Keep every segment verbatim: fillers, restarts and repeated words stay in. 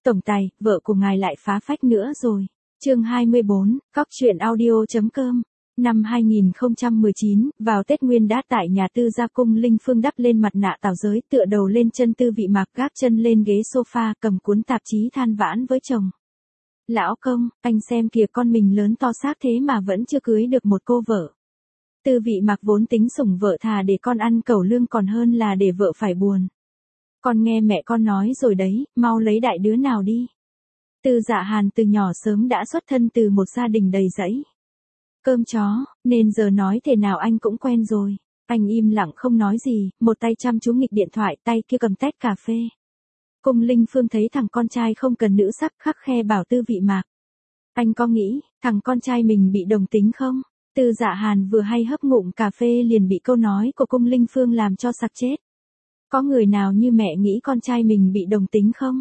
Tổng tài, vợ của ngài lại phá phách nữa rồi. Chương hai mươi bốn, cóc truyện audio.com. Năm hai nghìn không trăm mười chín, vào Tết Nguyên Đát tại nhà Tư Gia Cung Linh Phương đắp lên mặt nạ tảo giới, tựa đầu lên chân Tư Vị Mạc, gác chân lên ghế sofa, cầm cuốn tạp chí than vãn với chồng. Lão công, anh xem kìa, con mình lớn to xác thế mà vẫn chưa cưới được một cô vợ. Tư Vị Mạc vốn tính sủng vợ, thà để con ăn cẩu lương còn hơn là để vợ phải buồn. Con nghe mẹ con nói rồi đấy, mau lấy đại đứa nào đi. Tư Dạ Hàn từ nhỏ sớm đã xuất thân từ một gia đình đầy rẫy cơm chó, nên giờ nói thế nào anh cũng quen rồi. Anh im lặng không nói gì, một tay chăm chú nghịch điện thoại, tay kia cầm tách cà phê. Cung Linh Phương thấy thằng con trai không cần nữ sắc, khắc khe bảo Tư Vị Mạc. Anh có nghĩ, thằng con trai mình bị đồng tính không? Tư Dạ Hàn vừa hay hấp ngụm cà phê liền bị câu nói của Cung Linh Phương làm cho sặc chết. Có người nào như mẹ nghĩ con trai mình bị đồng tính không?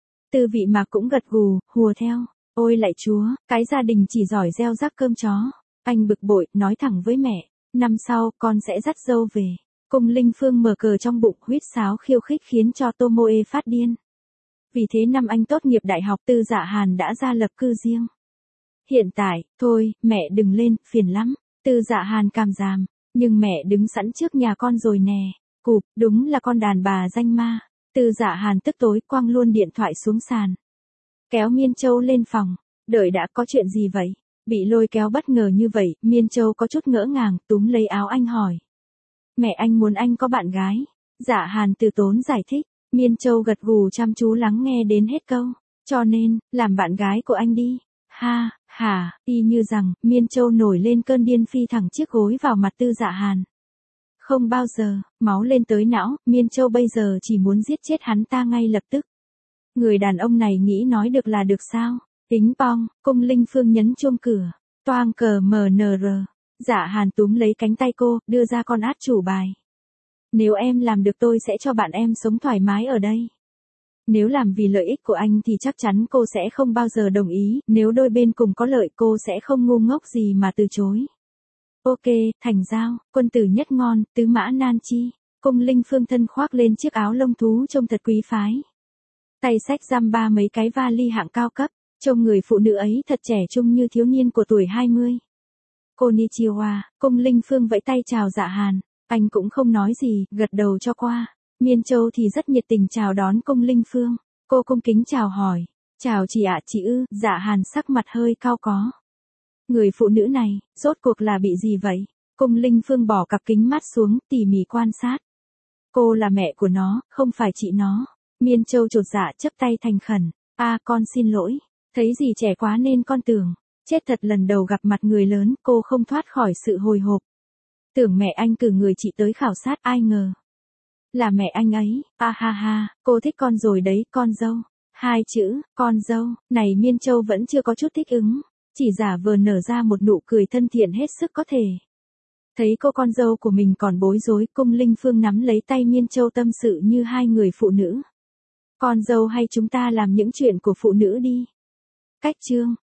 Tư Vị Mạc cũng gật gù, hùa theo. Ôi lạy chúa, cái gia đình chỉ giỏi gieo rắc cơm chó. Anh bực bội, nói thẳng với mẹ, năm sau, con sẽ dắt dâu về. Cung Linh Phương mở cờ trong bụng, huýt sáo khiêu khích khiến cho Tomoe phát điên. Vì thế năm anh tốt nghiệp đại học, Tư Dạ Hàn đã ra lập cư riêng. Hiện tại, thôi, mẹ đừng lên, phiền lắm. Tư Dạ Hàn càm ràm, nhưng mẹ đứng sẵn trước nhà con rồi nè. Cụp, đúng là con đàn bà danh ma. Tư Dạ Hàn tức tối quăng luôn điện thoại xuống sàn. Kéo Miên Châu lên phòng, đợi đã, có chuyện gì vậy? Bị lôi kéo bất ngờ như vậy, Miên Châu có chút ngỡ ngàng, túm lấy áo anh hỏi. Mẹ anh muốn anh có bạn gái. Dạ Hàn từ tốn giải thích, Miên Châu gật gù chăm chú lắng nghe đến hết câu. Cho nên, làm bạn gái của anh đi. Ha, hả, y như rằng, Miên Châu nổi lên cơn điên phi thẳng chiếc gối vào mặt Tư Dạ Hàn. Không bao giờ, máu lên tới não, Miên Châu bây giờ chỉ muốn giết chết hắn ta ngay lập tức. Người đàn ông này nghĩ nói được là được sao? Tính pong, Cung Linh Phương nhấn chuông cửa. Toang cờ em en rờ. Dạ Hàn túm lấy cánh tay cô, đưa ra con át chủ bài. Nếu em làm được tôi sẽ cho bạn em sống thoải mái ở đây. Nếu làm vì lợi ích của anh thì chắc chắn cô sẽ không bao giờ đồng ý, nếu đôi bên cùng có lợi cô sẽ không ngu ngốc gì mà từ chối. Ok, thành giao, quân tử nhất ngon, tứ mã nan chi. Cung Linh Phương thân khoác lên chiếc áo lông thú trông thật quý phái. Tay xách giam ba mấy cái vali hạng cao cấp, trông người phụ nữ ấy thật trẻ trung như thiếu niên của tuổi hai mươi. Konnichiwa, Cung Linh Phương vẫy tay chào Dạ Hàn, anh cũng không nói gì, gật đầu cho qua. Miên Châu thì rất nhiệt tình chào đón Cung Linh Phương, cô cung kính chào hỏi, chào chị ạ chị ư, Dạ Hàn sắc mặt hơi cau có. Người phụ nữ này, rốt cuộc là bị gì vậy? Cung Linh Phương bỏ cặp kính mắt xuống, tỉ mỉ quan sát. Cô là mẹ của nó, không phải chị nó. Miên Châu chột dạ chấp tay thành khẩn, a con xin lỗi, thấy gì trẻ quá nên con tưởng, chết thật lần đầu gặp mặt người lớn, cô không thoát khỏi sự hồi hộp. Tưởng mẹ anh cử người chị tới khảo sát, ai ngờ. Là mẹ anh ấy, a ha ha, cô thích con rồi đấy, con dâu. Hai chữ, con dâu, này Miên Châu vẫn chưa có chút thích ứng, chỉ giả vờ nở ra một nụ cười thân thiện hết sức có thể. Thấy cô con dâu của mình còn bối rối, Cung Linh Phương nắm lấy tay Miên Châu tâm sự như hai người phụ nữ. Con dâu hay chúng ta làm những chuyện của phụ nữ đi. Cách chương.